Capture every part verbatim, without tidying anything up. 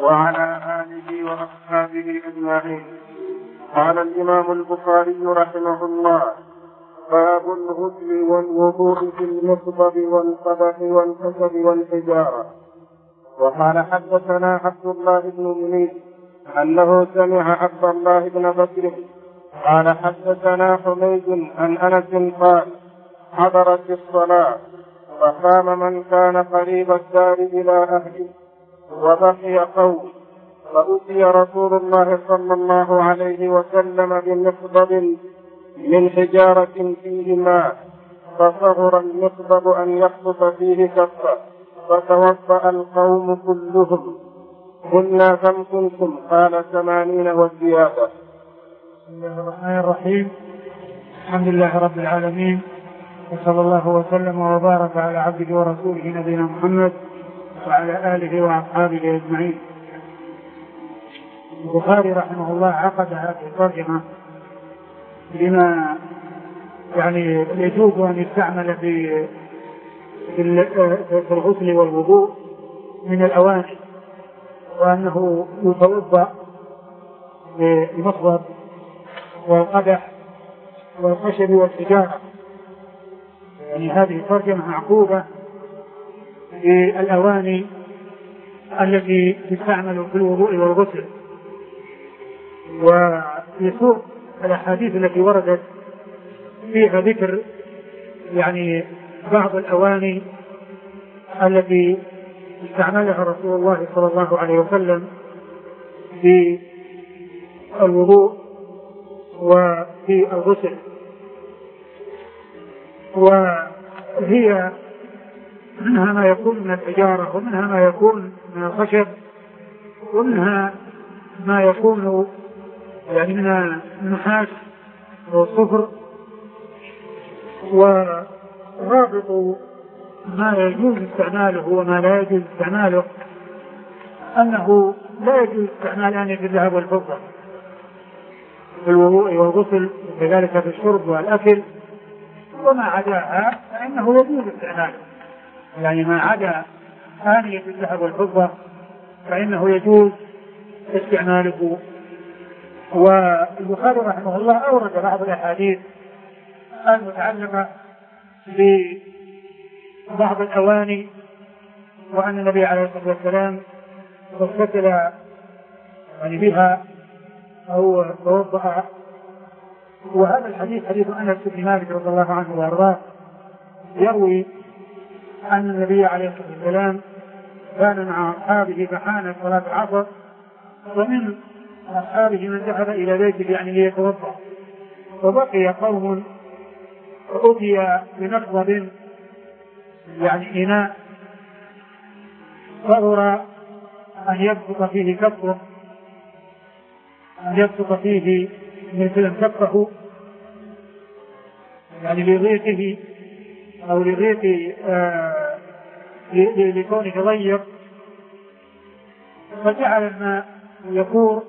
وعلى آله وأصحابه أجمعين. قال الإمام البخاري رحمه الله: باب الغسل والوضوء في المصبب والقدح والخشب والحجارة. وقال حدثنا عبد الله بن منير أنه سمع عبد الله بن بكر قال حدثنا حميد عن أنس قال: حضرت الصلاة فقام من كان قريب الدار إلى أهله وبقي قوم، فأتي رسول الله صلى الله عليه وسلم بمصبب من حجارة فيه ماء، فصغر المصبب أن يخطف فيه كفة، فتوضأ القوم كلهم. قلنا كم كنتم؟ قال ثمانين والزيادة. بسم الله الرحمن الرحيم. الحمد لله رب العالمين، وصلى الله وسلم وبارك على عبده ورسوله نبينا محمد وعلى آله وأصحابه أجمعين. البخاري رحمه الله عقد هذه الترجمة بما يعني يجوز أن يستعمل في في الغسل والوضوء من الأواني، وأنه يتوضأ بالمصبب والقدح والخشب والحجارة. يعني هذه الترجمة معقوبة بالأواني التي تستعمل في الوضوء والغسل. وفي سوق الأحاديث التي وردت فيها ذكر يعني بعض الأواني التي استعملها رسول الله صلى الله عليه وسلم في الوضوء وفي الغسل، وهي منها ما يكون من الحجارة، ومنها ما يكون من الخشب، ومنها ما يكون يعني من النحاس والصفر. ورابط ما يجوز استعماله وما لا يجوز استعماله أنه لا يجوز استعمال آنية الذهب والفضة في الوضوء والغسل، وكذلك في الشرب والأكل، وما عداها فإنه يجوز استعماله. يعني ما عدا آنية الذهب والفضة فإنه يجوز استعماله. والبخاري رحمه الله أورد بعض الأحاديث المتعلقة ببعض الأواني، وأن النبي عليه الصلاة والسلام اغتسل يعني بها أو توضأ. وهذا الحديث حديث أنس بن مالك رضي الله عنه وأرضاه يروي أن النبي عليه الصلاة والسلام كان مع أصحابه فحانت صلاة العصر، ومن أصحابه من ذهب إلى بيته يعني ليتوضأ، وبقي قوم، فأتي بمصبب يعني إناء صغر أن يبسط فيه كفه أن يبسط فيه مثل كفه يعني لضيقه أو لضيق آه لكونه ضيق، فجعل الماء يفور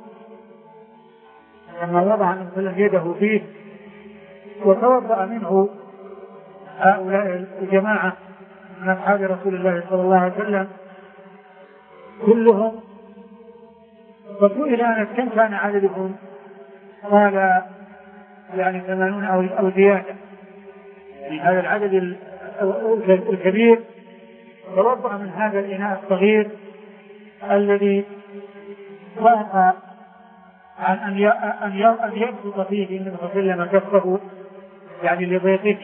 لما وضع مثلا يده فيه، وتوضأ منه هؤلاء الجماعة من أصحاب رسول الله صلى الله عليه وسلم كلهم. فسئل أنس كم كان عددهم؟ قال يعني ثمانون أو زيادة، يعني هذا العدد الكبير توضأ من هذا الإناء الصغير الذي ضاق عن أن يبسط فيه النبي صلى الله عليه وسلم كفه يعني لضيقه.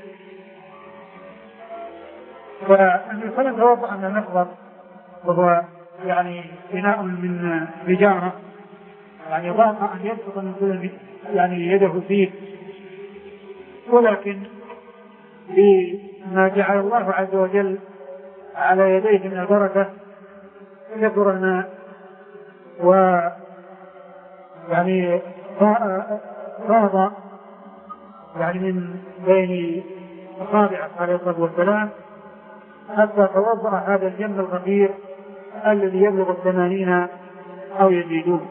فالنبي صلى الله عليه وسلم توضأ من المصبب، وهو يعني إناء من حجارة، يعني ضاق أن يبسط من يعني يده فيه، ولكن بما جعل الله عز وجل على يديه من البركة كثر الماء، و يعني فاض يعني من بين أصابعه عليه الصلاة والسلام حتى توضأ هذا الجنب الغفير الذي يبلغ الثمانين أو يزيدون.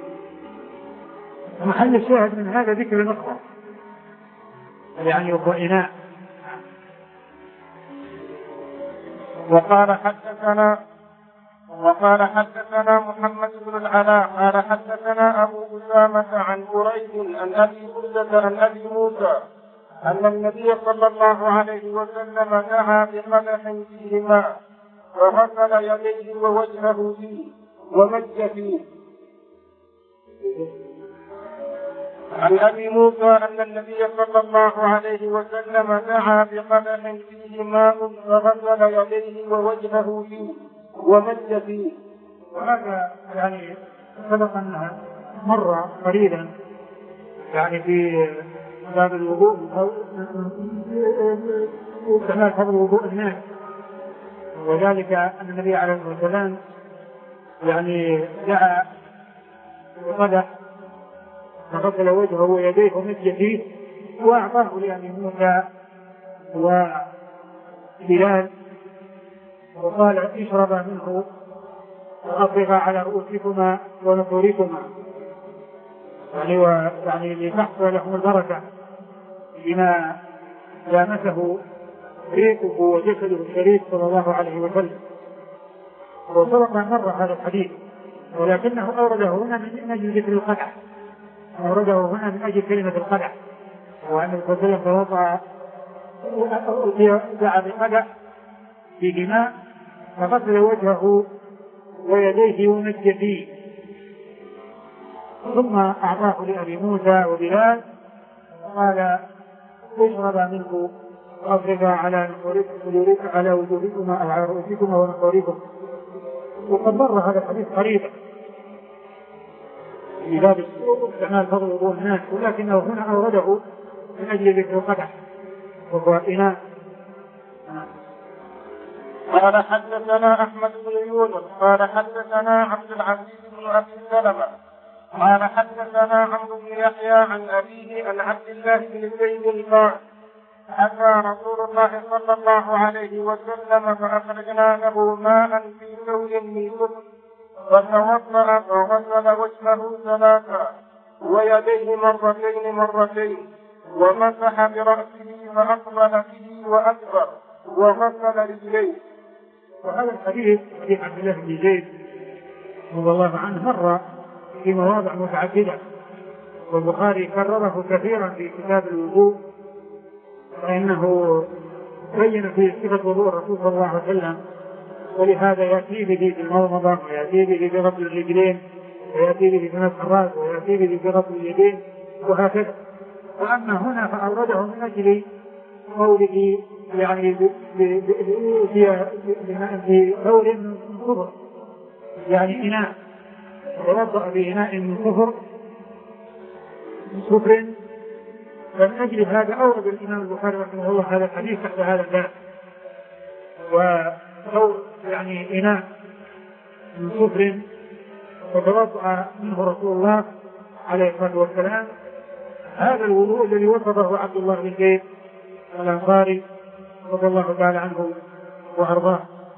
محل الشاهد من هذا ذكر المصبب يعني هو إناء. وقال حدثنا وقال حدثنا محمد بن العلاء قال حدثنا أبو أسامة عن بريد عن أبي بردة عن أبي موسى أن النبي صلى الله عليه وسلم دعا بقدح فيه ماء وغسل يديه ووجهه فيه ومج فيه. عن أبي موسى أن النبي صلى الله عليه وسلم دعا بقدح فيه ماء وغسل يديه ووجهه فيه ومج فيه. وهذا يعني سبق أنها مر قليلا يعني في باب الوضوء أو استعمال فضل وضوء الناس، وذلك أن النبي عليه الصلاة والسلام يعني دعا بقدح فغسل وجهه ويديه ومج فيه وأعطاه لأبي موسى وبلال وقال اشربا منه وأفرغا على رؤوسكما ونحوركما، يعني ويعني لتحصل لهم البركة بما لامسه ريقه وجسده الشريف صلى الله عليه وسلم. وسبق مر هذا الحديث ولكنه أورده هنا من أجل ذكر القدح، أورده هنا من أجل كلمة القدح، وأن الرسول توضأ دعا بالقدح في ماء فغسل وجهه ويديه ومج فيه، ثم أعطاه لأبي موسى وبلال قال اشربا منه وأفرغا على على وجوهكما أو على رؤوسكما ونحوركم. وقد مر هذا الحديث قريبا في باب استعمال فضل وضوء الناس، ولكنه هنا أورده من أجل ذكر القدح وهو إناء. قال حدثنا أحمد بن يونس قال حدثنا عبد العزيز بن أبي سلمة قال حدثنا عمرو بن يحيى عن أبيه عن عبد الله بن زيد قال أتى رسول الله صلى الله عليه وسلم فأخرجنا له ماء في ثور من كفر فتوضأ فغسل وجهه ثلاثا ويديه مرتين مرتين ومسح برأسه فأقبل به وأدبر وغسل رجليه. وهذا الحديث حديث عبد الله بن زيد رضي الله عنه مر في مواضع متعددة، والبخاري كرره كثيرا في كتاب الوضوء، فإنه بين في صفة وضوء الرسول صلى الله عليه وسلم، ولهذا يأتي به في المضمضة ويأتي به في غسل الرجلين ويأتي به في مسح الرأس ويأتي به في غسل اليدين وهكذا. وأما هنا فأورده من أجل قوله يعني في ثور من صفر، يعني إناء توضأ بإناء من صفر من صفر، فمن أجل هذا أورد الإمام البخاري رحمه الله هذا الحديث تحت هذا الباب. وثور يعني إناء من صفر وتوضأ منه رسول الله عليه الصلاة والسلام، هذا الوضوء الذي وصفه عبد الله بن زيد الأنصاري رضي الله تعالى عنه وأرضاه.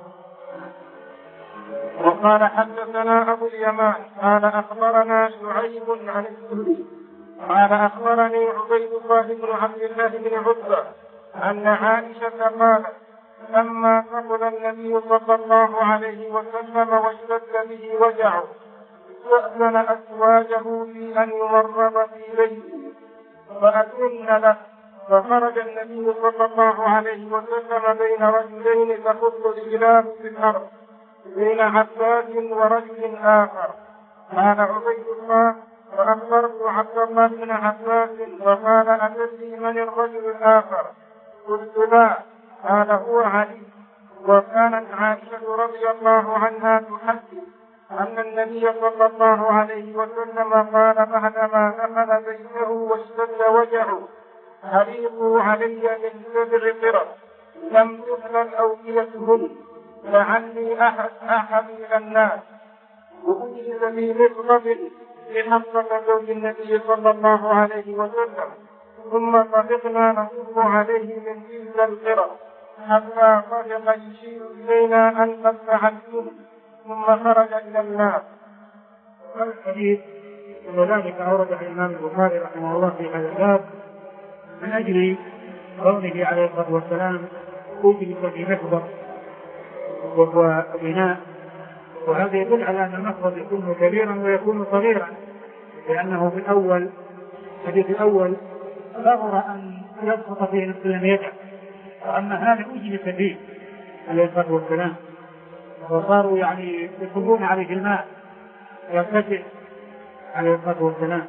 وقال حدثنا أبو اليمان قال أخبرنا شعيب عن الزهري قال أخبرني عبيد الله بن عبد الله بن عتبة أن عائشة قالت لما ثقل النبي صلى الله عليه وسلم واشتد به وجعه استأذن أزواجه في أن يمرض في بيته فأذن له، فخرج النبي صلى الله عليه وسلم بين رجلين تخط رجلاه في الأرض بين عباس ورجل آخر. قال عبيد الله فأخبرت عبد الله بن عباس فقال أتدري من الرجل الآخر؟ قلت لا. قال هو علي. وكانت عائشة رضي الله عنها تحدث أن النبي صلى الله عليه وسلم قال بعدما دخل بيته واشتد وجعه حريقوا علي من سبع قرب لم تحلل أوكيتهن لعلي أحد أحد إلى الناس وأجلس في مخضب لحفظة زوج النبي صلى الله عليه وسلم، ثم طفقنا نصب عليه من تلك القرب حتى طفق يشير إلينا أن قد فعلتم، ثم خرج إلى الناس. هذا الحديث وذلك أورده الإمام البخاري رحمه الله في هذا الباب من أجل قوله عليه الصلاة والسلام أجلس في مخضب وهو بناء وهذا يدل على أن المخضب يكون كبيرا ويكون صغيرا، لأنه في الأول الحديث الأول صغر أن يبسط فيه نصف يده، وأما هذا أجلس فيه عليه الصلاة والسلام، وصاروا يعني يصبون عليه الماء ويغتسل عليه الصلاة والسلام.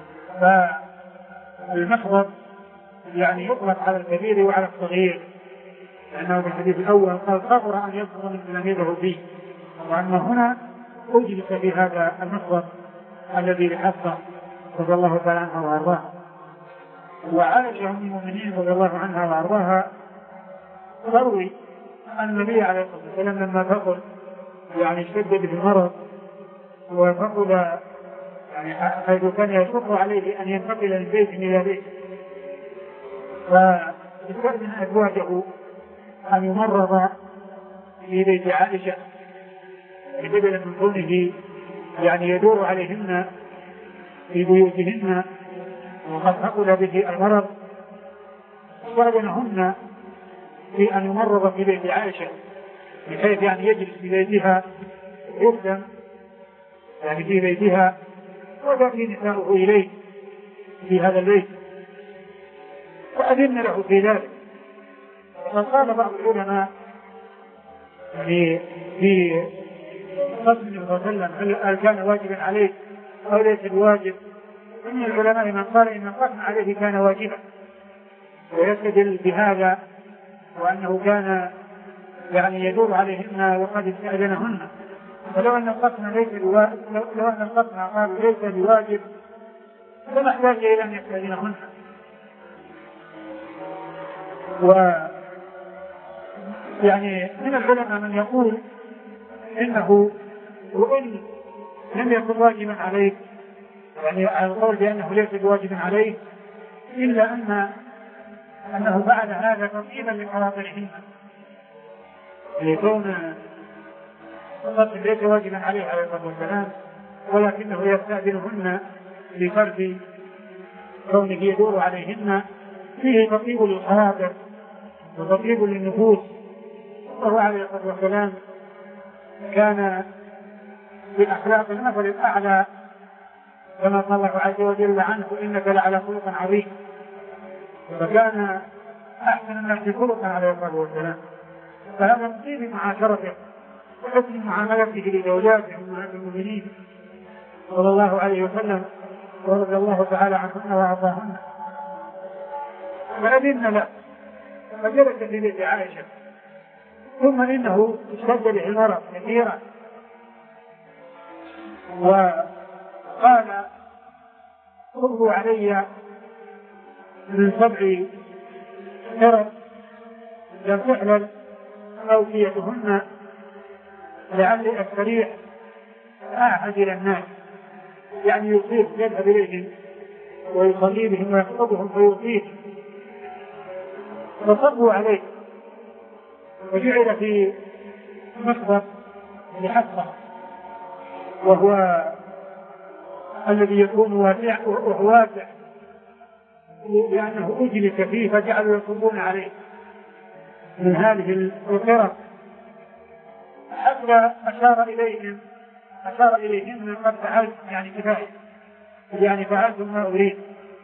فالمخضب يعني يطلق على الكبير وعلى الصغير، لأنه في الحديث الأول قال صغر أن يبسط نصف يده فيه، وأما هنا أجلس في هذا المخضب الذي لحفصة رضي الله تعالى عنها وأرضاها. وعائشة أم المؤمنين رضي الله عنها وأرضاها تروي أن النبي عليه الصلاة والسلام لما فقد يعني اشتد به المرض وفقد يعني حيث كان يشق عليه أن ينتقل من بيت إلى بيت، فاستأذن أزواجه أن يمرض في بيت عائشة بدل من كونه يعني يدور عليهن في بيوتهن وقد فقد به المرض، استأذنهن في أن يمرض في بيت عائشة بحيث يعني يجلس في بيتها يخدم يعني في بيتها وتأتي نساؤه إليه في هذا البيت، فأذن له في ذلك. فقال بعض العلماء يعني في قسم النبي صلى الله عليه وسلم هل كان واجبا عليه أو ليس بواجب؟ إن العلماء من قال إن القسم عليه كان واجبا ويستدل بهذا وأنه كان يعني يدور عليهن وقد استأذنهن، ولو أن القسم ليس بواجب لو أن القسم قال ليس بواجب لما احتاج إلى أن يستأذنهن. و يعني من العلماء من يقول إنه وإن لم يكن واجبا عليه، يعني على القول بأنه ليس بواجب عليه، إلا أن أنه فعل هذا تطيبا لخواطرهن، لكون القتل ليس واجبا عليه عليه الصلاة والسلام ولكنه يستأذنهن لفرض كونه يدور عليهن، فيه تطيب للخواطر وتطيب للنفوس. وهو عليه الصلاة والسلام كان بأخلاق المثل الأعلى كما قال الله عز وجل عنه إنك لعلى خلق عظيم، فكان أحسن الناس خلقا عليه الصلاة والسلام، فهذا من طيب معاشرته وحسن معاملته لزوجاته أمهات المؤمنين صلى الله عليه وسلم ورضي الله تعالى عنهن وأرضاهن. فأذن له فجلس في بيت عائشة، ثم إنه اشتد به المرض كثيرا وقال خذوا علي من سبع حرم لم تحلل أوفيتهن لعلي أستريح أعهد إلى الناس، يعني يصيب يذهب إليهم ويصلي بهم ويخطبهم فيوصيهم، فصبوا عليه وجعل في مصدر لحفصة وهو الذي يكون واسع وهو واسع لأنه أجلس فيه فجعلوا يصبون عليه من هذه القرى حتى أشار إليهم أشار إليهم من قد فعلت يعني كفاية يعني فعلت ما أريد.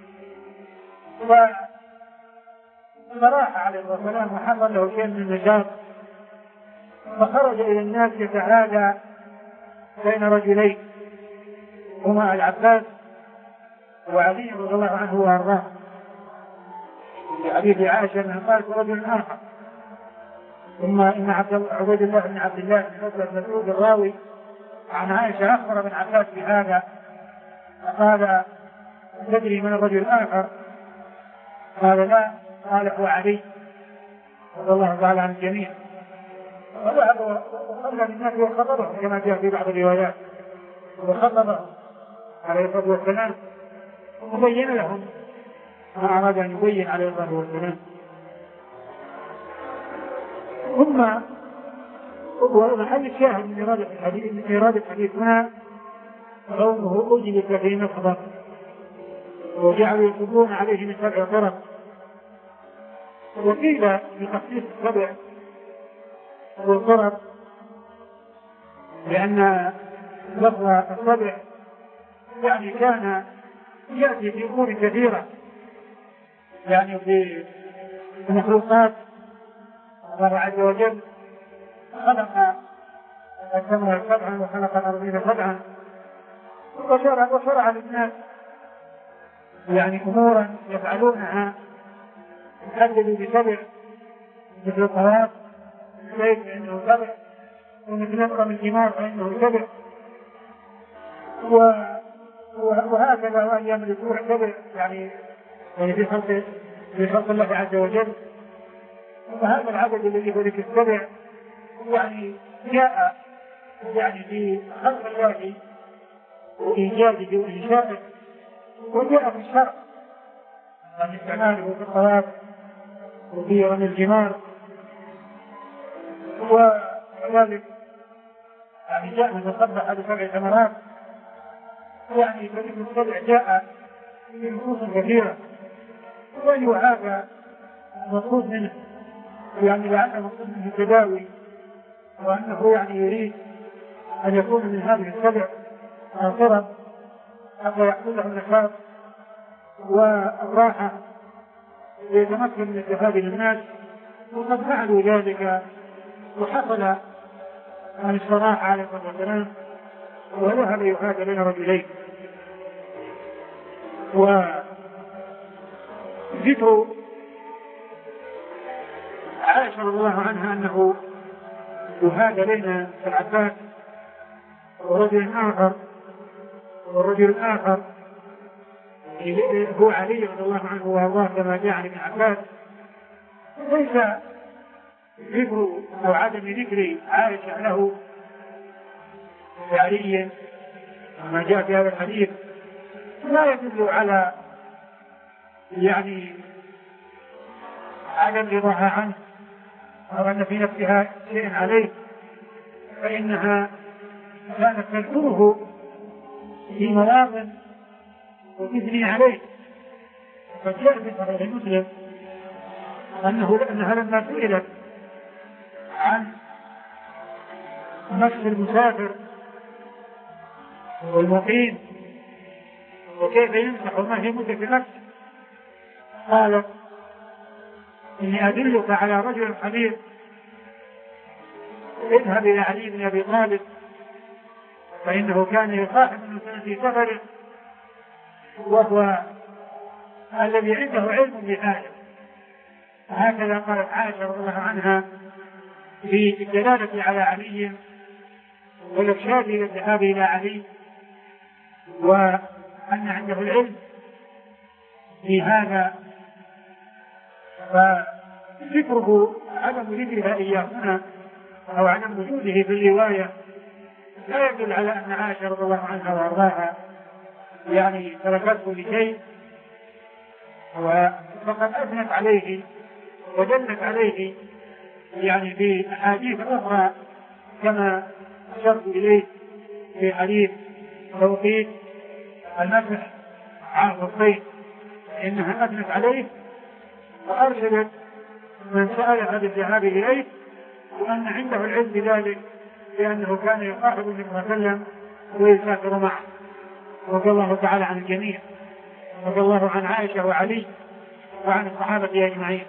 فراح عليه الصلاة والسلام وحضر له شيء من النشاط فخرج إلى الناس يتعادى بين رجلين هما العباس وعلي رضي الله عنه وأرضاه. في حديث عائشة أنها قالت رجل آخر، ثم إن عبد الله بن عبد الله بن عتبة بن مسعود الراوي عن عائشة أخبر ابن عباس بهذا فقال تدري من الرجل الآخر؟ قال لا، قال هو علي رضي الله تعالى عن الجميع. فذهب وصلى للناس وخطبهم كما جاء في بعض الروايات، وخطبهم عليه الصلاة والسلام وبين لهم ما أراد أن يبين عليه الصلاة والسلام. ثم ومحل الشاهد من إرادة الحديث من إرادة الحديث هنا قومه أجلس في مصدر وجعلوا يصبون عليه من سبع طرق. وقيل بتخصيص السبع والطرق لأن لفظ السبع يعني كان يأتي في أمور كثيرة، يعني في المخلوقات. الله عز وجل خلق السماء سبعا وخلق الأرضين سبعا، وشرع, وشرع للناس يعني أمورا يفعلونها يحددوا بسبع، مثل الطواف كيف فإنه سبع، ومثل نقرم الجمار فإنه سبع، وهكذا وأيام الأسبوع سبع، يعني يعني في خلق في خلق الله عز وجل. وهذا العدد الذي هو ذكر السبع يعني جاء يعني في خلق الله وإيجاده وإنشائه، وجاء في الشرع عن استعماله في الطواف وفي رمي الجمار، وكذلك يعني جاء من تصبح بسبع ثمرات، يعني فإن السبع جاء في نصوص كثيرة، وأي هذا مقصود منه يعني لعله مقصود منه التداوي، وأنه يعني يريد أن يكون من هذه السبع ناصرا حتى يحصل له النشاط والراحة ليتمكن من استفادة الناس، وقد فعلوا ذلك وحصل عن الصراحة عليه الصلاة والسلام، وذهب يهاجر بين رجلين. وذكر عائشة رضي الله عنها أنه يهاجر بين العباس ورجل آخر، والرجل الآخر هو علي رضي الله عنه وارضاه كما جاء عن ابن عباس، ليس ذكر أو عدم ذكر عائشة له فعليا كما جاء في هذا الحديث لا يدل على يعني عدم رضاها عنه أو أن في نفسها شيء عليه، فإنها كانت تذكره في مواطن وتثني عليه. فجاء في صحيح مسلم أنه أنها لما سئلت عن مسح المسافر والمقيم وكيف يمسح وما هي مدة المسح، قالت إني أدلك على رجل حبيب، اذهب إلى علي بن أبي طالب فإنه كان يصاحب الإنسان في سفره، وهو الذي عنده علم بهذا. هكذا قالت عائشة رضي الله عنها في الدلالة على علي والإرشاد إلى الذهاب إلى علي، وأن عنده العلم في هذا. فذكره عدم ذكرها إياه هنا أو عدم وجوده في الرواية لا يدل على أن عائشة رضي الله عنها وأرضاها يعني تركته لشيء، وفقد أثنت عليه ودلت عليه يعني في أحاديث أخرى كما أشرت إليه في حديث توقيت المسح على الخفين، إنها أثنت عليه وأرشدت من سألها بالذهاب إليه، وأن عنده العلم بذلك لأنه كان يصاحب النبي صلى الله عليه وسلم ويسافر معه. رضي الله تعالى عن الجميع، رضي الله عن عائشة وعلي وعن الصحابة أجمعين.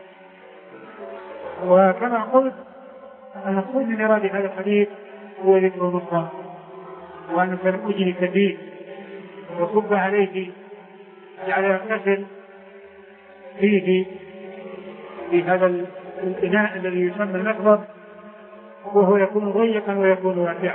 وكما قلت المقصود من إرادة هذا الحديث هو ذكر النصرة، وأن سنؤجل كثير وصب عليه على يغتسل فيه في هذا الإناء الذي يسمى المكبر، وهو يكون ضيقا ويكون واسعا.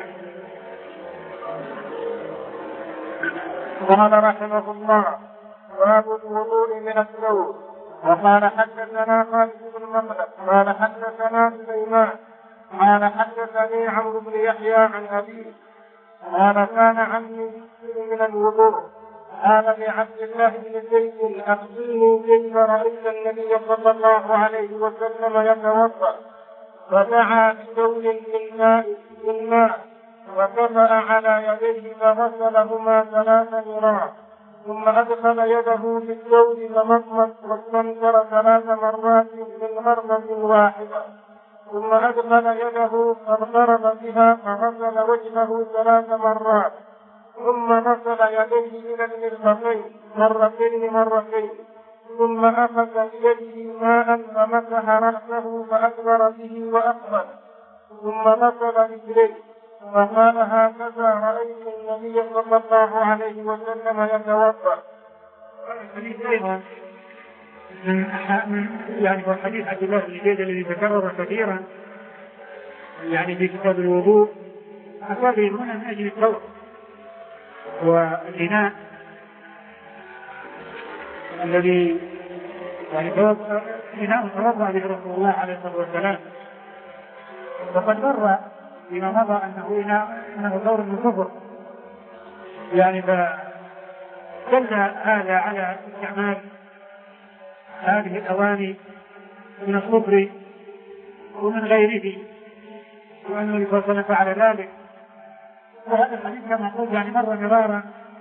قال رحمه الله: باب الوضوء من الثوب. وقال حدثنا خالد بن مخلد قال حدثنا سليمان قال حدثني عمرو بن يحيى عن أبيه قال كان عمي من الوضوء، قال لعبد الله بن زيد: أخبرني كيف رأيت النبي صلى الله عليه وسلم يتوضأ؟ فدعا بدول بالماء وكفأ على يديه فغسلهما ثلاث مرات، ثم أدخل يده في الدول فمضمض واستنكر ثلاث مرات من مرمض واحدة، ثم أدخل يده فاضطرب بها فغسل وجهه ثلاث مرات، ثم غسل يديه إلى المرفقين مرتين مرتين، ثم أخذ بيده ماء فمسح رأسه فأدبر به وأقبل، ثم غسل رجليه فقال هكذا رأيت النبي صلى الله عليه وسلم يتوضأ. الحديث أيضا من يعني هو حديث عبد الله بن زيد الذي تكرر كثيرا يعني في كتاب الوضوء، أصابه هنا من أجل الثوب والإناء الذي يعني إناء توضأ به رسول الله عليه الصلاة والسلام، وقد مر فيما مضى أنه إناء أنه ثور من كفر، يعني فدل هذا على استعمال هذه الأواني من الصفر ومن غيره، وأنه النبي صلى الله عليه وسلم فعل ذلك. وهذا الحديث كما قلت يعني مر مرارا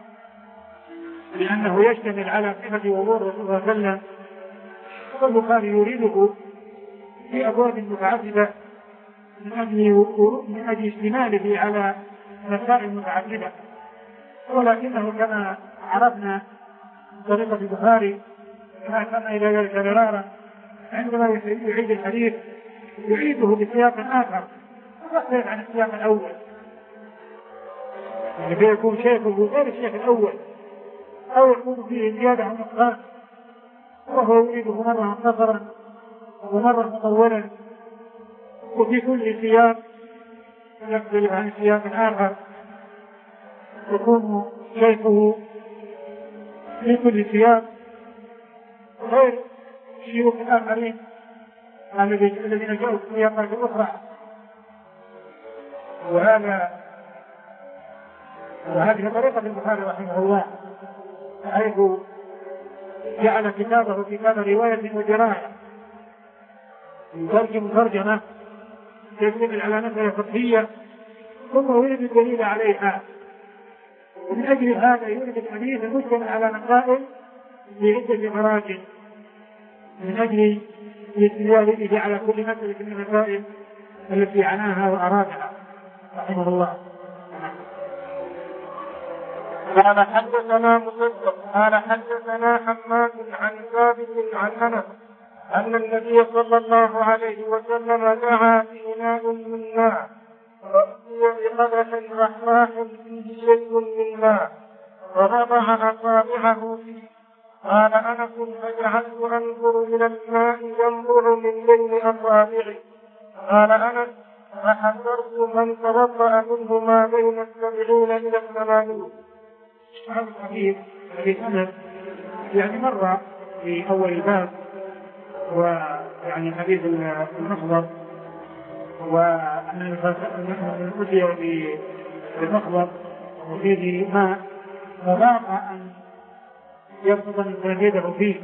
لأنه يشتمل على صفة وضوء الرسول صلى الله عليه وسلم، والبخاري يريده في أبواب متعددة من أجل من أجل اشتماله على مسائل متعددة، ولكنه كما عرفنا طريقة البخاري كما كان إلى ذلك مرارا عندما يعيد الحديث يعيده بسياق آخر مختلف عن السياق الأول، يعني فيكون شيخه غير الشيخ الأول أو يكون فيه زيادة عن نقصان، وهو يريده مرة مختصرا ومرة مطولا، وفي كل سياق يختلف عن سياق آخر يكون شيخه في كل سياق غير شيوخ الآخرين الذين جاءوا في السياقات الأخرى. وهذا وهذه طريقة البخاري رحمه الله، حيث جعل كتابه كتاب رواية ودراية يترجم ترجمة يدل على مسألة فقهية ثم يريد الدليل عليها، ومن أجل هذا يريد الحديث المشتمل على مسائل بعدة مراجع من أجل الاستدلال على كل مسألة من المسائل التي عناها وأرادها رحمه الله. قال حدثنا مسدد قال حدثنا حماد عن ثابت عن انس ان النبي صلى الله عليه وسلم دعا في اناء من ماء فأتي بقدح رحراح فيه شيء من ماء فوضع اصابعه فيه. قال انس فجعلت انظر الى الماء ينبع من بين اصابعي. قال انس فحذرت من توضأ منه ما بين السبعين الى الثمانين. هذا الحديث في سند يعني مر في أول الباب، ويعني حديث المخضر وأن أتي بالمخضر وفيه ماء فضاق أن يبسط الإنسان يده فيه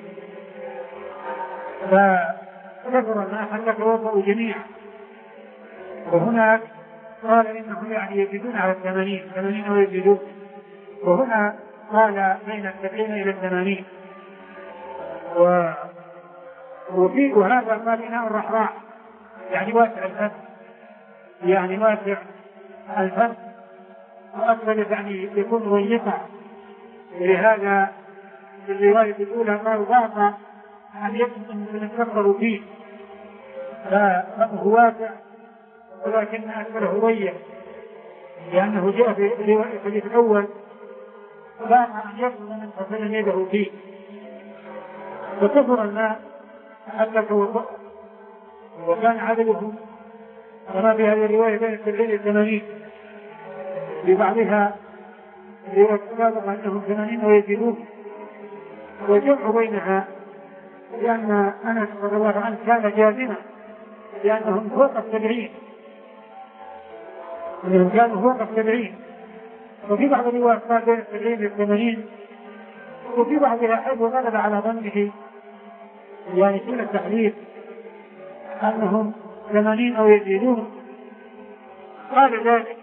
فكثر الماء حتى توضأوا جميعا. وهناك قال إنهم يعني يزيدون على الثمانين ثمانين ويزيدون، وهنا قال بين السبعين إلى الثمانين. و... وفي وهذا قال إناء الرحراح يعني واسع الفم، يعني واسع الفم وأكثر يعني يكون ضيقا، ولهذا في الرواية الأولى قالوا ضاق أن يكون يتكبر فيه، ففمه واسع ولكن أكثره ضيق، لأنه جاء في الرواية الحديث الأول ضاق أن يكون من فصل يده فيه فكثر الماء حتى توضأ. وكان عددهم كما في هذه الرواية بين السبعين والثمانين، في بعضها رواية سابقة أنهم ثمانين ويزيدون، وجمع بينها لأن أنس رضي الله عنه كان جازما لأنهم فوق السبعين، أنهم كانوا فوق السبعين. وفي بعض الروايات قال بين السبعين والثمانين، وفي بعضها حيث غلب على ظنه يعني سنة التحديث أنهم ثمانين أو يزيدون قال ذلك.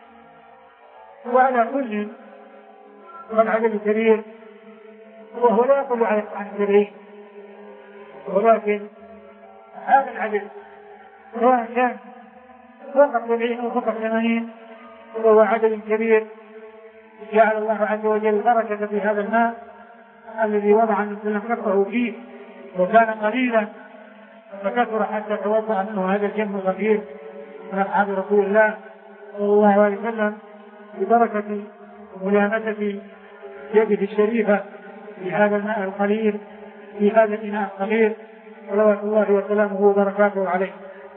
وعلى كل والعدد الكبير وهو لا يقل عن السبعين، ولكن هذا العدد سواء كان فوق سبعين أو فوق ثمانين وهو عدد كبير جعل الله عز وجل بركة في هذا الماء الذي وضع النبي صلى الله عليه وسلم فيه، وكان قليلا فكثر حتى توضأ منه هذا الجم الغفير من أصحاب رسول الله صلى الله عليه وسلم ببركة ملامسة يده الشريفة في هذا الماء القليل في هذا الإناء الصغير صلوات الله وسلامه وبركاته عليه.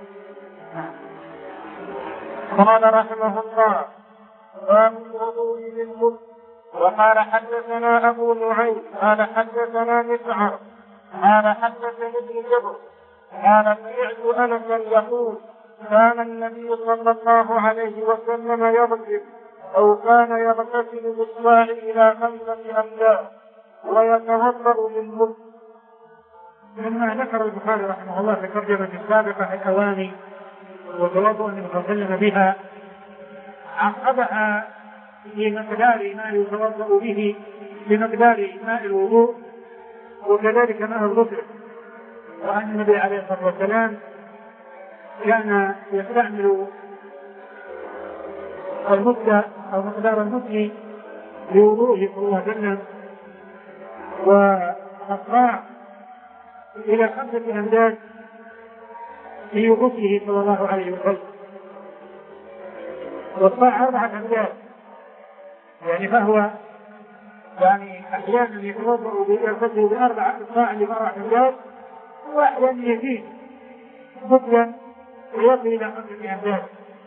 قال رحمه الله: باب الوضوء للمد. وقال حدثنا أبو نعيم قال حدثنا مسعر قال حدثني ابن جبر قال سمعت أنسا يقول: كان النبي صلى الله عليه وسلم يغسل أو كان يغتسل بالصاع إلى خمسة أمداد ويتوضأ للمد. مما ذكر البخاري رحمه الله في الترجمة السابقة الأواني وتوضأ النبي صلى الله عليه وسلم بها، عقبها بمقدار ما يتوضأ به بمقدار ماء الوضوء وكذلك ماء الغسل، وأن النبي عليه الصلاة والسلام كان يستعمل المدة أو مقدار المد لوضوءه صلى الله عليه وسلم والصاع إلى خمسة أمداد في غسله صلى الله عليه وسلم، والصاع أربعة أمداد، يعني فهو يعني أحيانا يتوضأ بيغتسل بأربعة صاع لأربعة أمداد، وأحيانا يزيد مدة يصل إلى خمسة أمداد.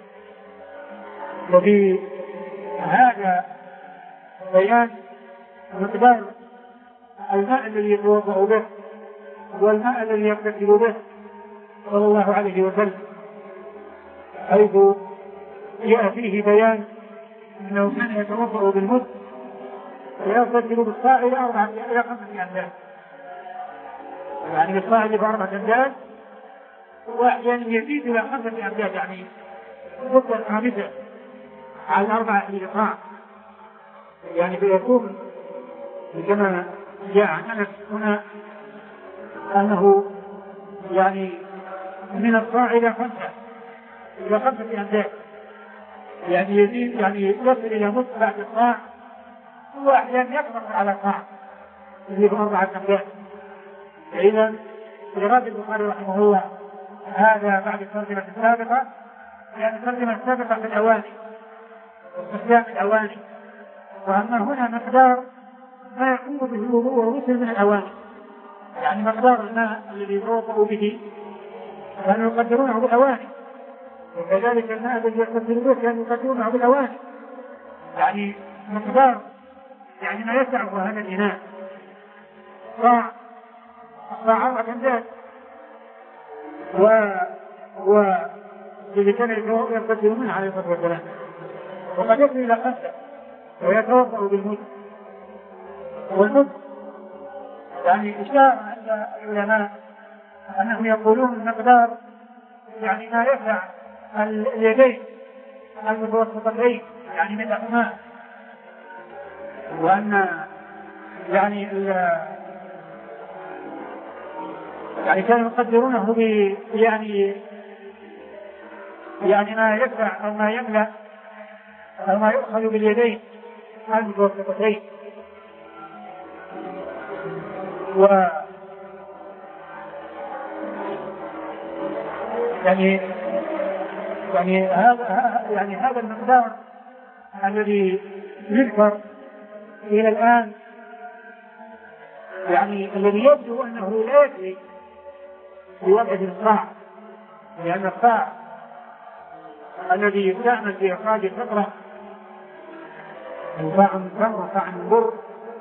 وفي هذا بيان مقدار الماء الذي يتوضأ به والماء الذي يغتسل به صلى الله عليه وسلم، حيث جاء فيه بيان أنه كان يتوضأ بالمد ويغتسل بالصاع إلى أربعة إلى خمسة أمداد، يعني بالصاع إلى أربعة أمداد، وأحيانا يزيد إلى خمسة أمداد، يعني مدة خامسة على الأربعة الصاع، يعني فيكون كما جاء عن أنس هنا أنه يعني من الصاع إلى خمسة إلى خمسة أمداد، يعني يزيد يعني يصل إلى مدة بعد الصاع، وأحيانا يقدر على الصاع اللي بأربعة أمداد. إذا إراد البخاري رحمه الله هذا بعد الترجمة السابقة، يعني الترجمة السابقة في الأواني واستخدام الأواني، وأما هنا مقدار ما يقوم به الوضوء والغسل من الأواني، يعني مقدار الماء الذي يتوضأ به كانوا يقدرونه بالأواني، وكذلك الماء الذي يغتسل به كانوا يقدرونه بالأواني، يعني مقدار يعني ما يسعه هذا الإناء صاع صاع أربعة أمداد، و و الذي كان يغتسل منه عليه الصلاة والسلام، وقد يصل إلى خمسة ويتوضأ بالمد. والمد يعني إشارة عند العلماء أنهم يقولون مقدار يعني ما يسع اليدين المتوسطتين يعني من الأماء، وأن يعني يعني كانوا يقدرونه ب يعني يعني ما يسع أو ما يملأ أو ما يؤخذ باليدين المتوسطتين. و يعني يعني هذا يعني هذا المقدار الذي يذكر إلى الآن يعني الذي يبدو أنه لا يكفي في وضع الصاع، لأن الصاع الذي يستعمل في إخراج الفطرة صاع من تمر صاع من بر،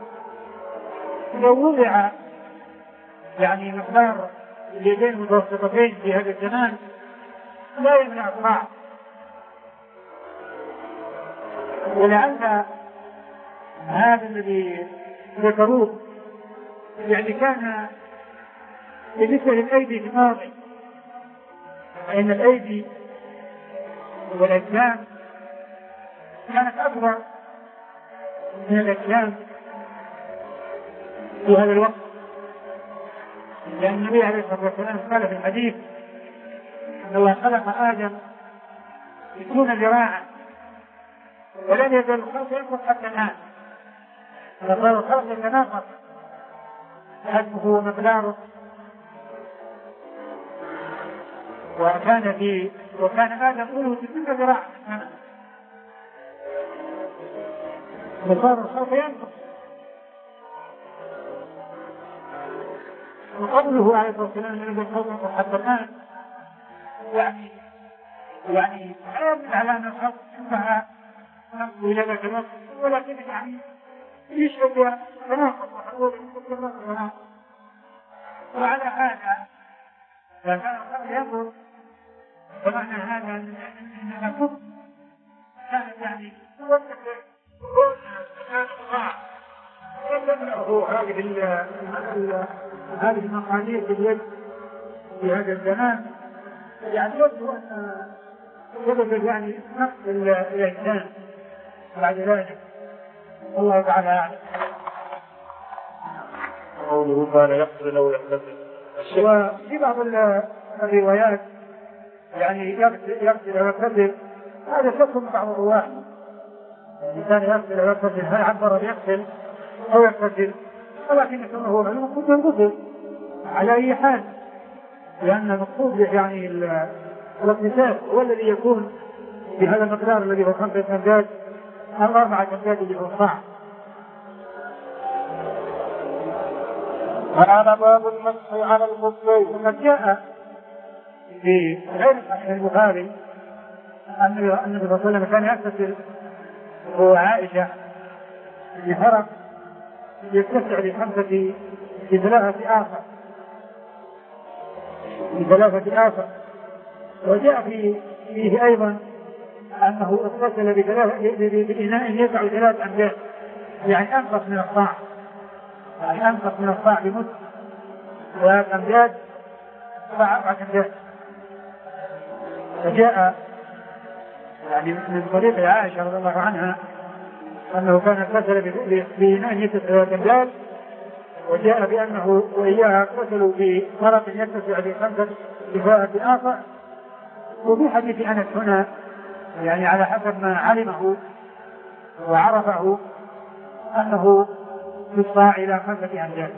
لو وضع يعني مقدار اليدين المتوسطتين في هذا الزمان لا يمنع الصاع، ولعل هذا الذي ذكروه يعني كان بالنسبة للأيدي في الماضي، فإن الأيدي والأجسام كانت أكبر من الأجسام في هذا الوقت، لأن النبي عليه الصلاة والسلام قال في الحديث: أن الله خلق آدم ستون ذراعا ولم يزل الخلق ينقص حتى الآن، فصار الخلق يتناقص حجمه ومقداره، وكان في وكان آدم طوله ستون ذراعا فصار الخلق ينقص. وقوله عليه الصلاة والسلام لم يزل الخلق ينقص حتى الآن يعني يعني عامل على أن الخلق شبه نفسه إلى ذاك الوقت، ولكن يعني يشعر بتناقض وحلول المستقبل. وعلى هذا إذا كان الخلق ينقص فمعنى هذا أن الكفر كانت يعني تمنعه هذه هذه المقادير في اليد في هذا الزمان، يعني يبدو أن سبب يعني نقص الإنسان بعد ذلك. الله تعالى أعلم. قوله كان يقتل أو يحتفل. وفي بعض الروايات يعني يقتل أو يحتفل، هذا شك من بعض الرواة، الإنسان يقتل أو يحتفل هل عبر بيقتل أو يحتفل، ولكن كما هو معلوم كنت ينقتل على أي حال، لأن المقصود يعني الاقتصاد هو الذي يكون بهذا المقدار الذي هو خمسة أمداد أو أربعة أمداد اللي هو صاع. هذا باب المسح على الخفين. وقد جاء في غير صحيح البخاري أن النبي صلى الله عليه وسلم كان يغتسل هو عائشة بفرق يتسع لخمسة بثلاثة آفة بثلاثة آفة. وجاء في فيه أيضا أنه اغتسل بإناء يسع ثلاث أمداد، يعني أنقص من الصاع، يعني أنقص من الصاع بمد ثلاث أمداد صاع أربعة أمداد. فجاء يعني من طريق عائشة رضي الله عنها أنه كان اغتسل بإناء يسع ثلاث أمداد، وجاء بأنه وإياها اغتسلوا بمرق يتسع بخمسة بثلاثة آفة. وفي حديث أنس هنا يعني على حسب ما علمه وعرفه أنه يصاع إلى خمسة أمداد.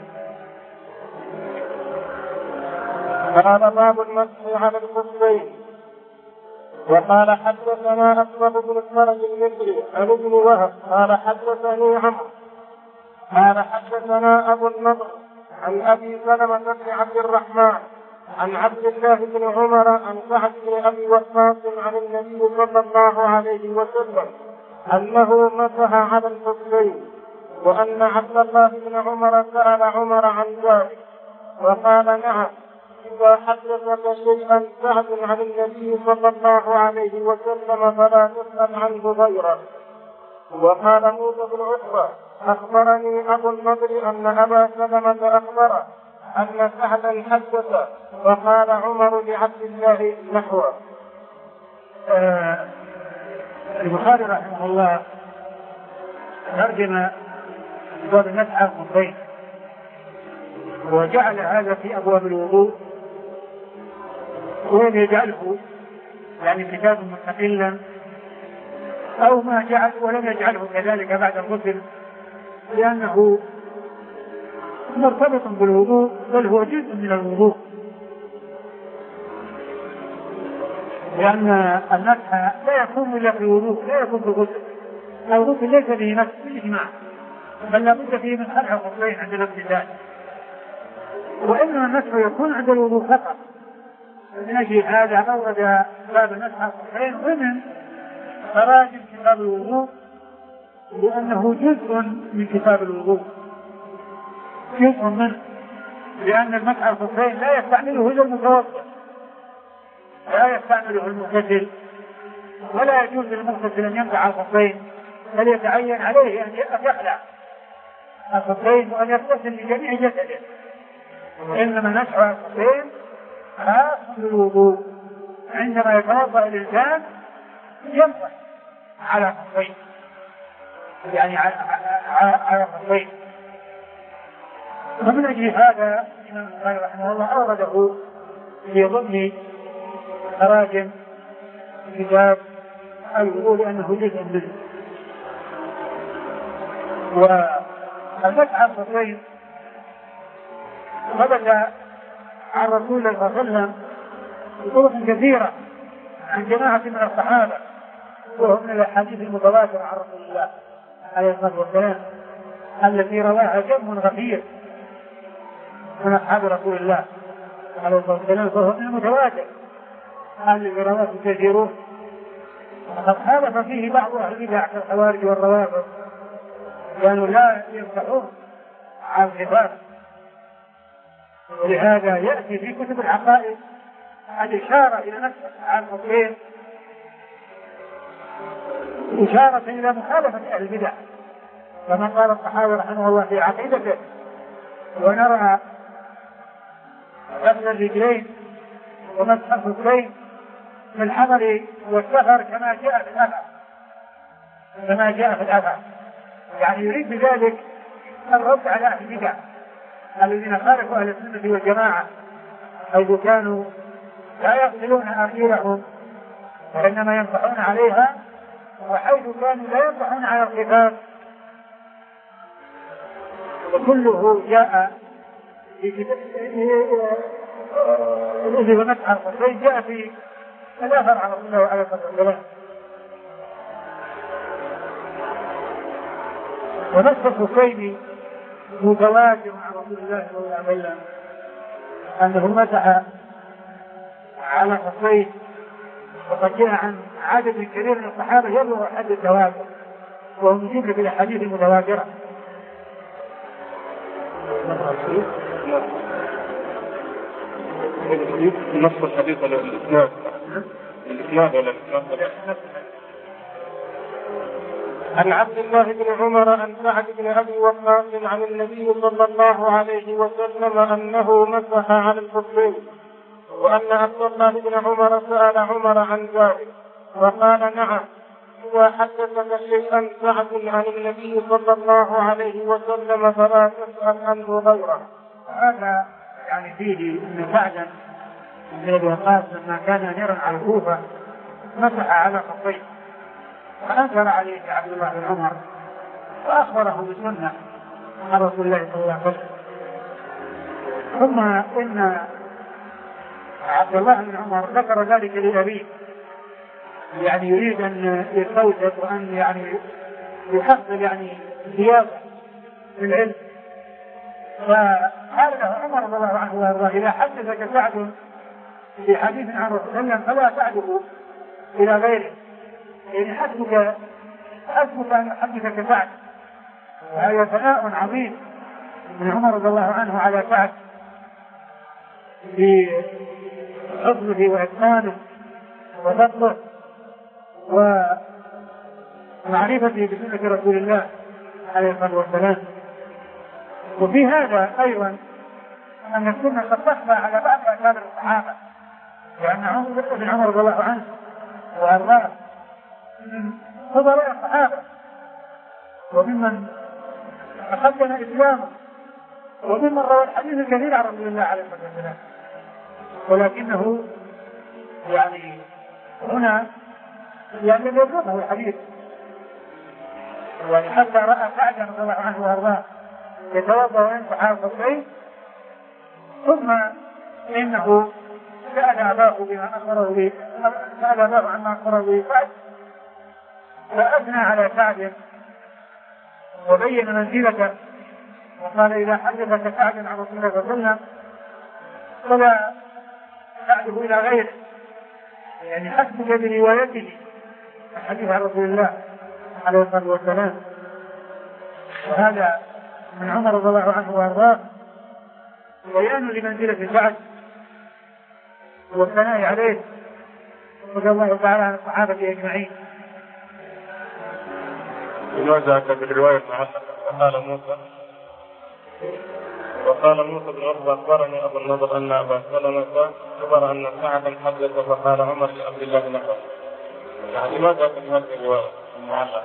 هذا باب المسح على الخفين. وقال حدثنا أسود بن الفرج المصري عن ابن وهب قال حدثني عمرو قال حدثنا أبو النضر عن أبي سلمة بن عبد الرحمن عن عبد الله بن عمر عن سعد بن أبي وقاص عن النبي صلى الله عليه وسلم أنه مسح على الخفين، وأن عبد الله بن عمر سأل عمر عن ذلك وقال نعم إذا حدثك شيئا سعد عن النبي صلى الله عليه وسلم فلا تسأل عنه غيره. وقال موسى بن عقبة أخبرني أبو النضر أن أبا سلمة أخبره أن سعدا حدث، وقال عمر لعبد الله نحوه. آه البخاري رحمه الله ترجم باب المسح على الخفين وجعل هذا في أبواب الوضوء، ولم يجعله يعني كتاب مستقلا أو ما جعل ولم يجعله كذلك بعد الغسل، لأنه مرتبط بالوضوء بل هو جزء من الوضوء، لأن المسح لا يكون إلا في الوضوء، لا يكون في الغسل. الغسل ليس به مسح بالإجماع، بل لابد فيه من خلع الخفين عند الاغتسال، وإنما المسح يكون عند الوضوء فقط. من أجل هذا أورد باب المسح على الخفين ضمن تراجم كتاب الوضوء، لأنه جزء من كتاب الوضوء، جزء منه، لأن المسح على الخفين لا يستعمله إلا المتوضئ، لا يستعمله المغتسل، ولا يجوز للمغتسل أن يمسح على الخفين، بل يتعين عليه أن يخلع الخفين وأن يغتسل بجميع جسده. إنما مسح على الخفين خاص بالوضوء، عندما يتوضأ الإنسان يمسح على الخفين، يعني على الخفين. ومن أجل هذا الإمام البخاري رحمه الله أورده في ضمن تراجم كتاب أو يقول أنه جزء منه. والمسح على الخفين ثبت عن رسول الله صلى الله عليه وسلم بطرق كثيرة عن جماعة من الصحابة، وهم من الأحاديث المتواترة عن رسول الله عليه الصلاة والسلام التي رواها جم غفير من أصحاب رسول الله عليه الصلاة والسلام، فهو من المتواتر الذي رواه كثيرون. وقد خالف فيه بعض أهل البدع كالخوارج والروافض، كانوا لا يمسحون على الخفاف. ولهذا يأتي في كتب العقائد الإشارة إلى نفس عن الخفين إشارة إلى مخالفة أهل البدع، كما قال الصحابة رحمه الله في عقيدته: ونرى غسل الرجلين ومسح الخفين في الحضر والسفر كما جاء في الأثر كما جاء في الأثر يعني يريد بذلك الرد على أهل البدع الذين خالفوا أهل السنة والجماعة، حيث كانوا لا يغسلون أرجلهم وإنما يمسحون عليها، وحيث كانوا لا يمسحون على الخفاف. وكله جاء في كتاب الذي ومسح الخفين جاء في الأثر عن رسول الله عليه الصلاة والسلام. ونفس الخفين متواتر عن رسول الله صلى الله عليه وسلم أنه مسح على خفين، وقد جاء عن عدد كبير من الصحابة يبلغ حد التواتر، وهو من جملة الأحاديث المتواترة. نص الحديث على الإسناد الإسناد ولا الإسناد عن عبد الله بن عمر عن سعد بن أبي وقاص عن النبي صلى الله عليه وسلم أنه مسح على الخفين، وأن عبد الله بن عمر سأل عمر عن ذلك وقال: نعم، إذا حدثك شيئا سعد عن النبي صلى الله عليه وسلم فلا تسأل عنه غيره. هذا يعني فيه أن سعدا بن أبي وقاص لما كان أميرا على الكوفة مسح على خفين، فأنكر عليه عبد الله بن عمر وأخبره بالسنة عن رسول الله صلى الله عليه وسلم. ثم إن عبد الله بن عمر ذكر ذلك لأبيه، يعني يريد أن يستوثق وأن يعني يحصل يعني زيادة في العلم، فقال له عمر رضي الله عنه وارضاه: إذا حدثك سعد في حديث عن رسول الله فلا تعده إلى غيره، يعني حسبك حسبك أن يحدثك سعد. وهذا ثناء عظيم من عمر رضي الله عنه على سعد في حفظه وإتقانه وفضله ومعرفته بسنة رسول الله عليه الصلاة والسلام. وفي هذا أيضا أن السنة قد تخفى على بعض أكابر الصحابة، لأن عمر بن عمر رضي الله عنه وأرضاه من فضلاء الصحابة وممن تقدم إسلامه وممن روى الحديث الكثير عن رسول الله عليه الصلاة والسلام، ولكنه يعني هنا يعني لم يبلغه الحديث، يعني حتى رأى سعدا رضي الله عنه وأرضاه يتوضأ ويمسح على الخفين، ثم إنه سأل أباه بما أخبره به سأل أباه عما أخبره به سعد، فأثنى على سعد وبين منزلته، وقال: إذا حدثك سعد عن رسول الله صلى الله عليه وسلم فلا تعده إلى غيره، يعني حسبك بروايته الحديث عن رسول الله عليه الصلاة والسلام. وهذا من عمر رضي الله عنه وارضاه بيان لمنزلة سعد والثناء عليه رضي الله تعالى عن الصحابة أجمعين. لماذا في الرواية وقال موسى وقال موسى بن عقبة: أخبرني أبو النضر أن أبا سلمة أخبر أن سعدا حدث، فقال عمر لعبد الله بن عمر. يعني لماذا في هذه الرواية المعلقة؟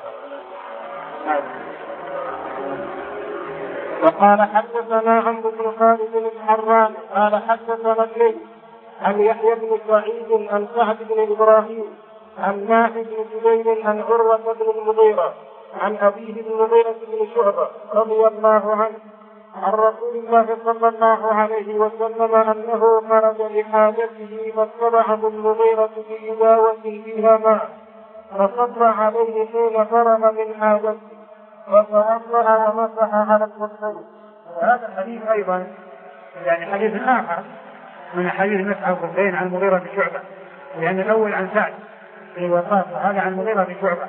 وقال: حدثنا عمرو بن خالد الحراني قال حدثنا الليث عن يحيى بن سعيد عن سعد بن إبراهيم عن نافع بن جبير عن عروة بن المغيرة عن أبيه المغيرة بن شعبة رضي الله عنه عن رسول الله صلى الله عليه وسلم أنه خرج لحاجته فاتبعه المغيرة بإداوة فيها ماء فصب عليه حين فرغ من حاجته فتوضأ ومسح على الخفين. وهذا الحديث أيضا يعني حديث آخر من حديث مسح الخفين عن المغيرة بن شعبة، لأن الأول عن سعد بن وقاص وهذا عن المغيرة بن شعبة.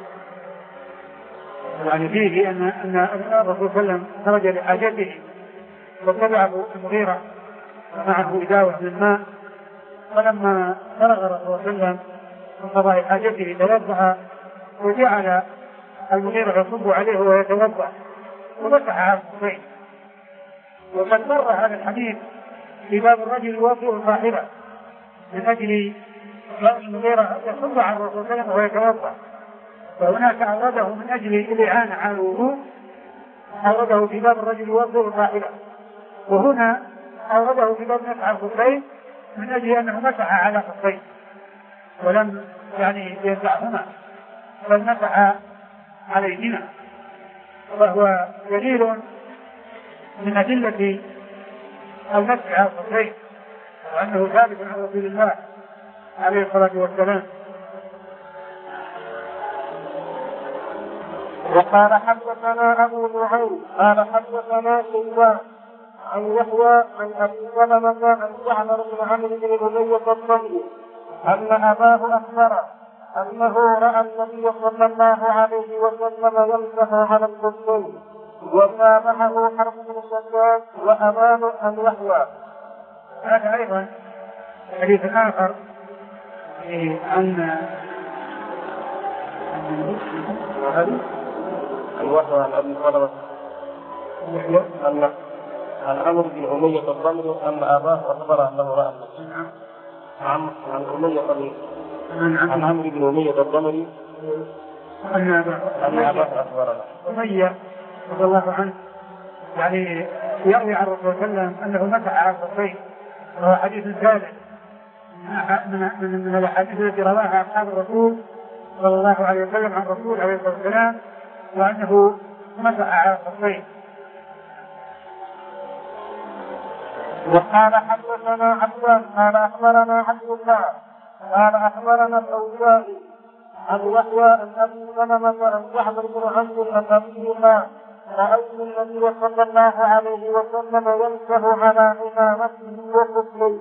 يعني فيه أن أن الرسول صلى الله عليه وسلم خرج لحاجته واتبعه المغيرة معه إداوة من ماء، فلما فرغ الرسول صلى الله عليه وسلم من قضاء حاجته توضأ وجعل المغيرة يصب عليه ويتوضأ ومسح على الخفين. وقد مر هذا الحديث في باب الرجل يوضئ صاحبه من أجل المغيرة يصب على الرسول صلى الله عليه وسلم ويتوضأ، فهناك أورده من أجل الإعانة على الوضوء، أورده في باب الرجل يوضئ صاحبه، وهنا أورده في باب مسح الخفين من أجل أنه مسح على خفين ولم يعني ينزعهما بل مسح عليهما، وهو دليل من أدلة المسح على الخفين وأنه ثابت عن رسول الله عليه الصلاة والسلام. وقال حدثنا أبو نعيم قال حدثنا شيبان عن يحيى عن أبي سلمة عن جعفر بن عمرو بن أمية الضمري أن أباه أخبره أنه رأى النبي صلى الله عليه وسلم يمسح على الخفين وتابعه حرب بن شداد وأبان عن يحيى. هذا أيضا حديث آخر عن الوحي عن أبي سلمة أن عن عمرو بن أمية الضمري أن أباه أخبره أنه رأى النبي عن عن أمية عن عمرو بن أمية الضمري أن أباه أخبره أمية رضي الله عنه يعني يروي عن الرسول صلى الله عليه وسلم أنه مسح على الخفين، وهو حديث ثابت من من من الأحاديث التي رواها أصحاب الرسول صلى الله عليه وسلم عن الرسول عليه الصلاة والسلام وأنه مسح على الخفين. وقال حدثنا عبدان قال أخبرنا عبد الله قال أخبرنا الأوزاعي عن يحيى عن أبي سلمة عن جعفر بن عمرو عن أبيه قال رأيت النبي صلى الله عليه وسلم يمسح على إمامته وخفيه.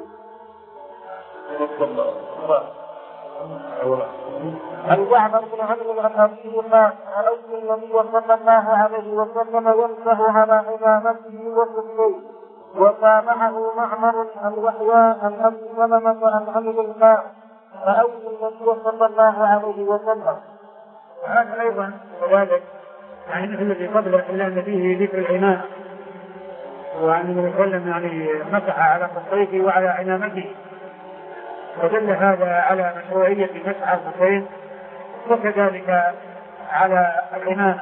عن جعفر بن عمرو عن أبيه قال رأيت النبي صلى الله عليه وسلم يمسح على إمامته وخفيه وتابعه معمر عن يحيى عن أبي سلمة عن عمرو قال رأيت النبي صلى الله عليه وسلم. هذا أيضا كذلك يعني مثل الذي قبله إلا أن فيه ذكر العمامة وأن النبي صلى الله عليه وسلم يعني مسح على خفيه وعلى عمامته، ودل هذا على مشروعية مسح الخفين وكذلك على العمامة.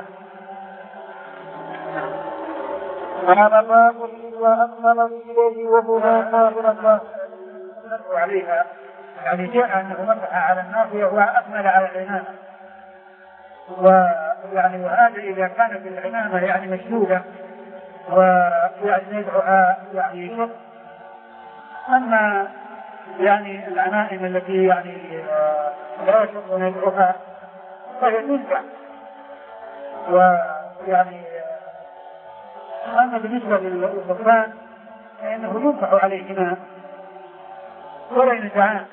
قال باب وأكمل إليه وهما طاهرة عليها يعني جاء أنه مسح على الناصية وأكمل على العمامة، ويعني وهذا إذا كانت العمامة يعني مشدودة ويعني يدعوها يعني. أما يعني العمائم التي يعني لا يشق ندعوها فهي تنفع، ويعني أما بالنسبة للخفان فإنه ينفع عليهما ولا ينفعان،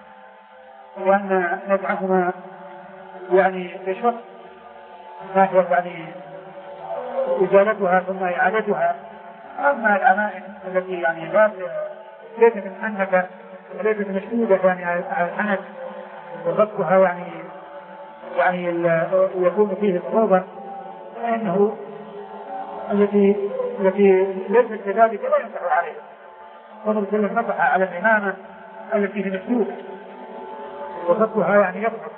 وأن ندعهما يعني بشرط ناحية يعني إزالتها ثم إعادتها. أما العمائم التي يعني ليست محنكة وليست مشدودة يعني على الحنك وفكها يعني يعني يكون فيه صعوبة، فإنه التي التي ليست كذلك لا ينفع عليها، فضل كل مسح على الإمامة التي هي مشدودة وفكها يعني يصعب.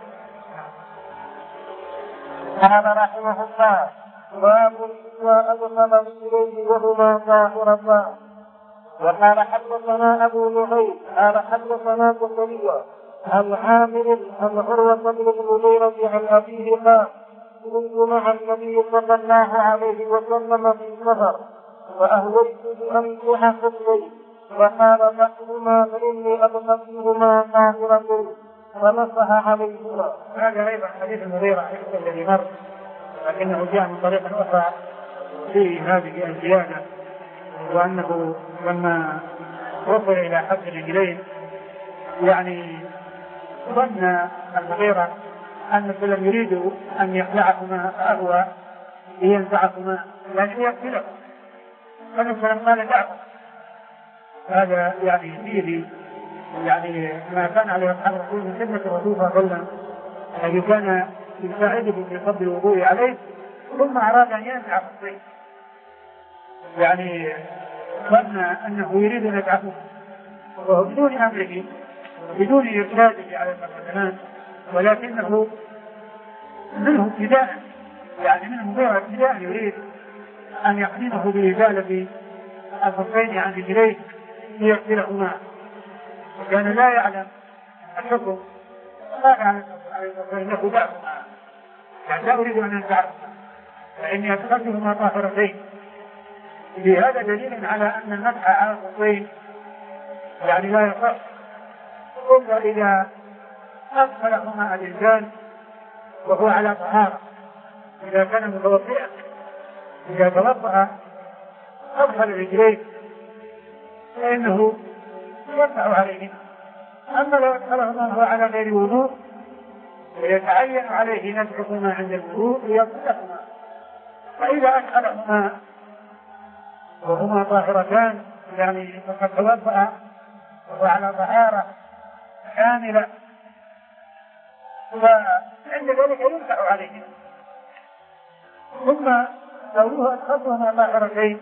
قال رحمه الله باب وأدخل إليه وهما طاهرتان. وقال حدثنا أبو نعيم قال حدثنا زكريا عن عامر عن عروة بن المغيرة عن أبيه قال كنت مع النبي صلى الله عليه وسلم في سفر وأهويت بأنكح خفين وقال بعضهما فإني أبغضهما طاهرة فمسح عليهما. هذا أيضا حديث المغيرة الذي مر لكنه جاء من طريق أخرى في هذه الزيادة، وأنه لما وصل إلى حد الرجلين يعني ظن المغيرة أن سلم يريد أن يخلعهما فأهوى لينزعهما لكن يقتله، فنسلم قال دعه. هذا يعني فيه يعني ما كان عليه أصحاب الرسول من خدمة الرسول صلى الله عليه وسلم الذي كان يساعده في فضل الوضوء عليه، ثم أراد أن ينزع الصيد يعني ظن أنه يريد أن يدعه وهو بدون أمره بدون إرشاده على المسلمين، ولكنه منه ابتداء يعني منه غير ابتداء يريد أن يقدمه بإزالة الخفين عن رجليه ليقتلهما، وكان لا يعلم الحكم لا يعلم أنه دعهما يعني لا أريد أن أنزعهما فإني أدخلتهما طاهرتين. بهذا دليل على أن المسح على الخفين يعني لا يصح إلا إذا أدخلهما الإنسان وهو على طهارة، إذا كان متوضئا إذا توضأ أدخل رجليه فإنه يرفع عليهما، أما لو أدخلهما وهو على غير وضوء ويتعين عليه نزعهما عند الوضوء ليغسلهما، فإذا أدخلهما وهما طاهرتان يعني فقد توضأ وهو على طهارة كاملة وعند ذلك يرفع عليهما. ثم قوله أدخلهما طاهرتين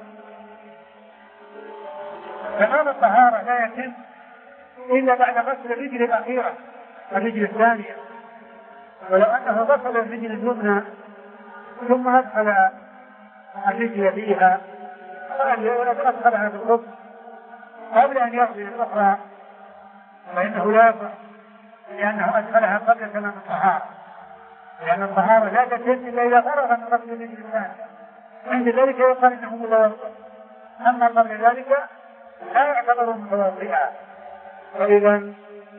تمام الطهارة لا يتم إلا بعد غسل الرجل الأخيرة الرجل الثانية، ولو أنه غسل الرجل اليمنى ثم أدخل الرجل فيها أدخلها في الخبز قبل أن يغسل الأخرى فإنه لا يصح، لأنه أدخلها قبل تمام الطهارة، لأن الطهارة لا تتم إلا إذا فرغ من غسل الرجل الثانية، عند ذلك يقال إنه متوضئ، أما قبل ذلك لا يعتبر متوضئا. فإذا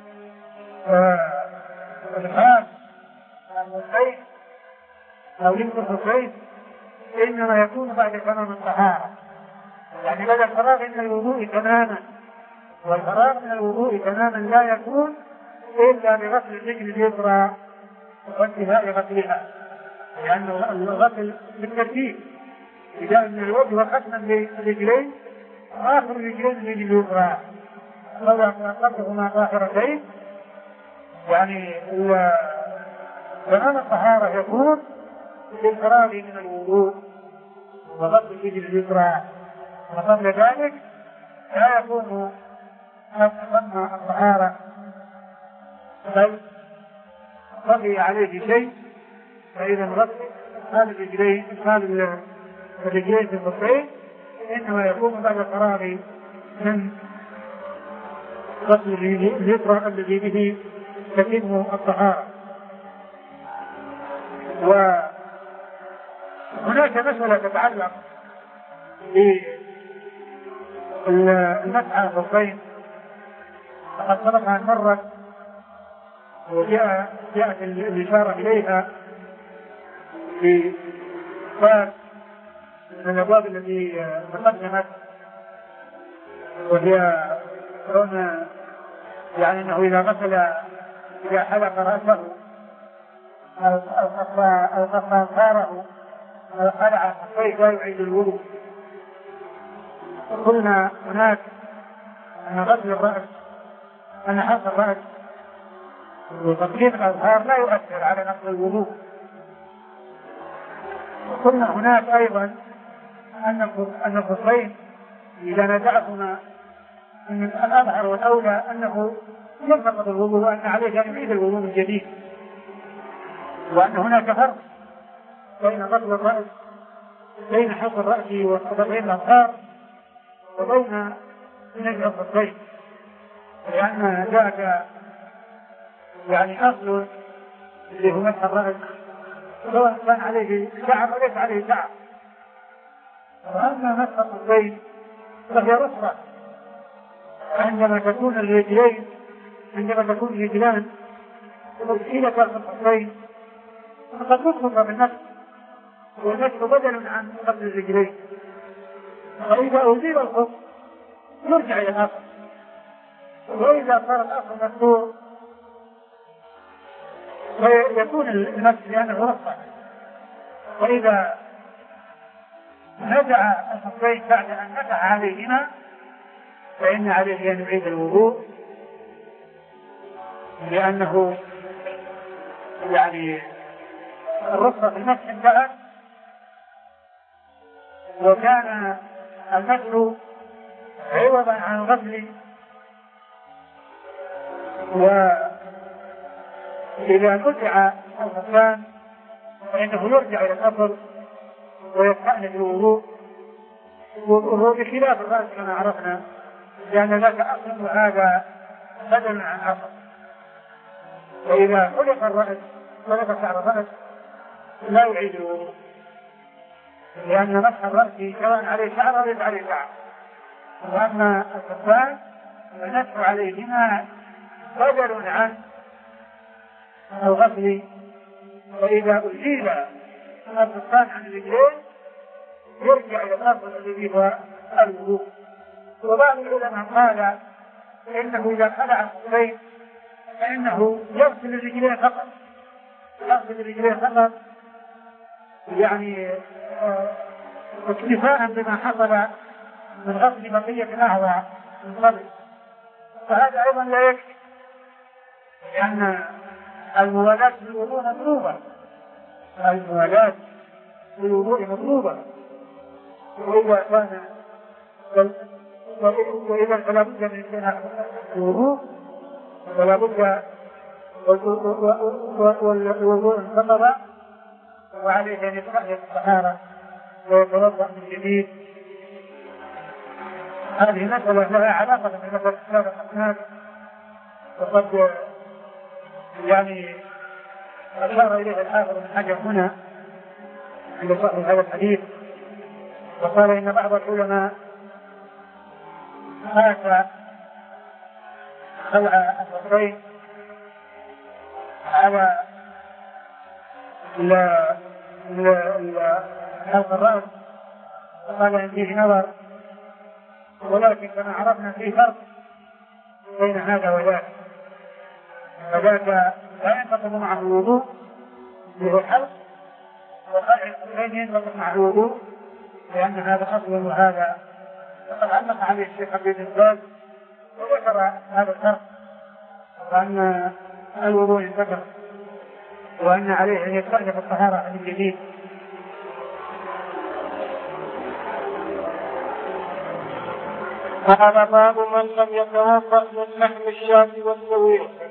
الإدخال الخفين أو لبس الخفين إنما يكون بعد تمام الطهارة، يعني بعد الفراغ من الوضوء تماما، والفراغ من الوضوء تماما لا يكون إلا بغسل الرجل اليسرى وانتهاء غسلها، لأن الغسل بالترتيب إذا من الوجه وختما للرجلين آخر الرجلين الرجل اليسرى فهو قبلهما طاهرتين، يعني تمام الطهارة يكون بالفراغ من الوضوء وغسل الرجل اليسرى، وقبل ذلك لا يكون تم الطهارة بل بقي عليه شيء، فإذا غسل هذه الرجلين هذه الرجلين في الخفين إنما يكون بعد الفراغ من غسل اليسرى الذي به تتم الطهارة. وهناك مسألة تتعلق بالمسح على الخفين فقد سبق أن مرت وجاء جاءت الإشارة إليها في باب من الأبواب التي تقدمت، وهي كون يعني أنه إذا غسل إذا حلق رأسه أو قصى أو قصى ظهره أو خلع خفيه لا يعيد الوضوء. قلنا هناك أن غسل الرأس أن حلق الرأس وتقليم الأظهار لا يؤثر على نقض الوضوء. قلنا هناك أيضا أن الخفين إذا نزعهما من الأظهر والأولى أنه ينقض الوضوء وأن عليه أن يعيد الوضوء من جديد، وأن هناك فرق بين غسل الرأس بين حلق الرأس وتقليم الأظهار وبين نزع الخفين، لأن ذاك يعني أصل اللي هو مسح الرأس سواء كان عليه شعر وليس عليه شعر. وأما مسح الخفين فهي رخصة عندما تكون الرجلين عندما تكون الرجلان مشكلة في الخفين فقد تطلق بالنفس، والنفس بدل عن قبل الرجلين، فإذا أزيل الخف يرجع إلى الأصل، وإذا صار الأصل مكسور فيكون النفس لأنه رفع. وإذا نزع الخفين بعد أن مسح عليهما فإن عليه أن يعيد الوضوء، لأنه يعني الرفع في المسح انتهت، وكان المسح عوضا عن الغسل. وإذا نزع الخفان فإنه يرجع إلى الأصل ويستأنف الوضوء، وهو بخلاف الرأس كما عرفنا، لأن ذاك أصل وهذا بدل عن أصل. وإذا خلق الرأس خلق شعر الرأس لا يعيد الوضوء، لأن مسح الرأس سواء عليه شعر أو ليس عليه شعر. وأما الخفان فنسح عليهما بدل عن الغسل. وإذا أزيل الخفان عن الرجلين يرجع إلى الأصل الذي هو الوضوء. وبعض العلماء قال إنه إذا خلع الخفين فإنه يغسل الرجلين فقط، يغسل الرجلين فقط يعني اكتفاء بما حصل من غسل بقية الأعضاء من قبل. فهذا أيضا لا يكفي، لأن الموالاة بالوضوء مطلوبة، الموالاة بالوضوء مطلوبة. وإذا كان وإذا فلا بد من انتهاء الوضوء فلا بد والوضوء انتقض وعليه أن يترأي الطهارة ويتوضأ من جديد. هذه مسألة لها علاقة بمسألة الصلاة الأسنان، وقد يعني أشار إليه الحافظ بن حجر هنا عند صحيح هذا الحديث، وقال إن بعض العلماء قاس خلع الخفين على حلق الرأس، وقال إن فيه نظر، ولكن كما عرفنا فيه فرق بين هذا وذاك. فذاك لا ينتقض معه الوضوء وهو الحلق، وخلع الخفين ينتقض معه الوضوء لأن هذا أصل وهذا. وقد علق عليه الشيخ عبد الباز وذكر هذا الفرق، وأن الوضوء ينتقض وأن عليه أن يستأنف الطهارة من جديد. هذا باب من لم يتوضأ من لحم الشاة والسويق.